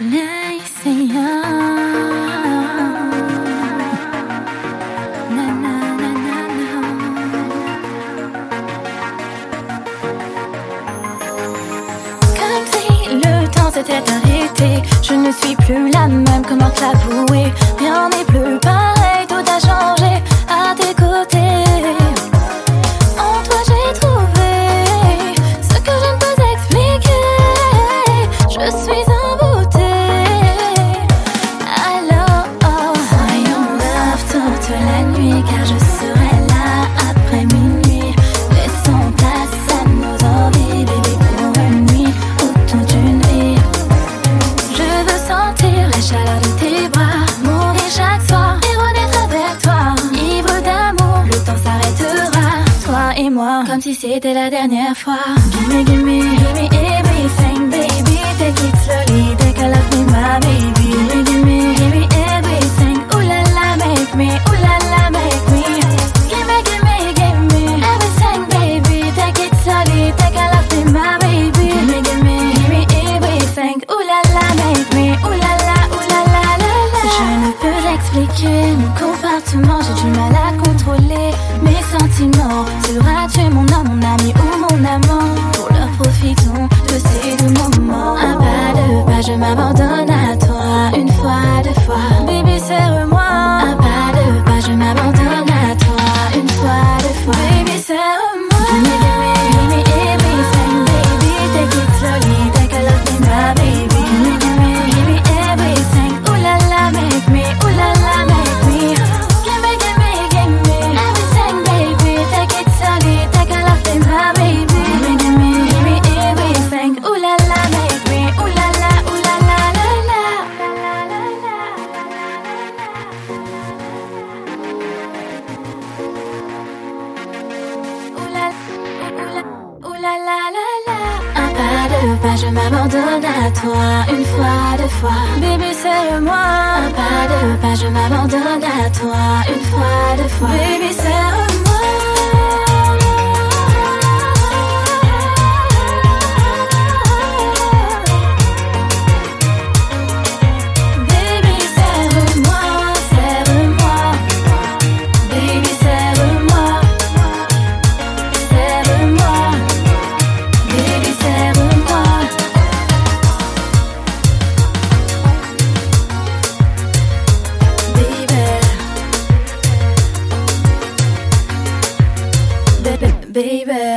S'était arrêté, je ne suis plus la même, comment te l'avouer? Rien n'est plus pareil, tout a changé à tes côtés. En toi j'ai trouvé ce que je ne peux expliquer. Je suis envoûtée. Alors, soyons love toute la nuit, car je serai là après minuit. Laissons place à nos envies, bébé, pour une nuit ou toute une vie. Sentir la chaleur de tes bras, mourir chaque soir et renaître avec toi. Ivre d'amour, le temps s'arrêtera, toi et moi, comme si c'était la dernière fois. Gimme, gimme, gimme everything, baby. Take it slowly, take a love me, my baby. Gimme, gimme, gimme everything. Ooh la la, make me, ooh la la, make me. Gimme, gimme, gimme everything, baby. Take it slowly, take a love me, my baby. Gimme, gimme, gimme everything. Ooh la la, make me. Je ne peux expliquer mon comportement, j'ai du mal à contrôler mes sentiments. Seras-tu mon homme, mon ami ou mon amant? Pour leur profitons de ces deux moments. Un pas de pas, je m'abandonne à toi. Une fois, deux fois, baby serre-moi. Un pas de pas, je m'abandonne à toi. Une fois, deux fois, baby serre-moi. Give me everything, baby. Take it slowly, take a love me, my baby. Give me everything. Ooh la la, make me, ooh la la, make me. Give me everything, baby. Take it slowly, take a love me, my baby. Give me everything. Ooh la la, make me, ooh la la, ooh la la, la la. Ooh la, ooh la la la la. Un pas de pas, je m'abandonne à toi. Une fois, deux fois, baby serre-moi. Un pas de pas, je m'abandonne à toi. Une fois, deux fois, baby serre-moi. Baby serre-moi, serre-moi. Baby serre-moi, serre-moi. Baby serre-moi. Baby,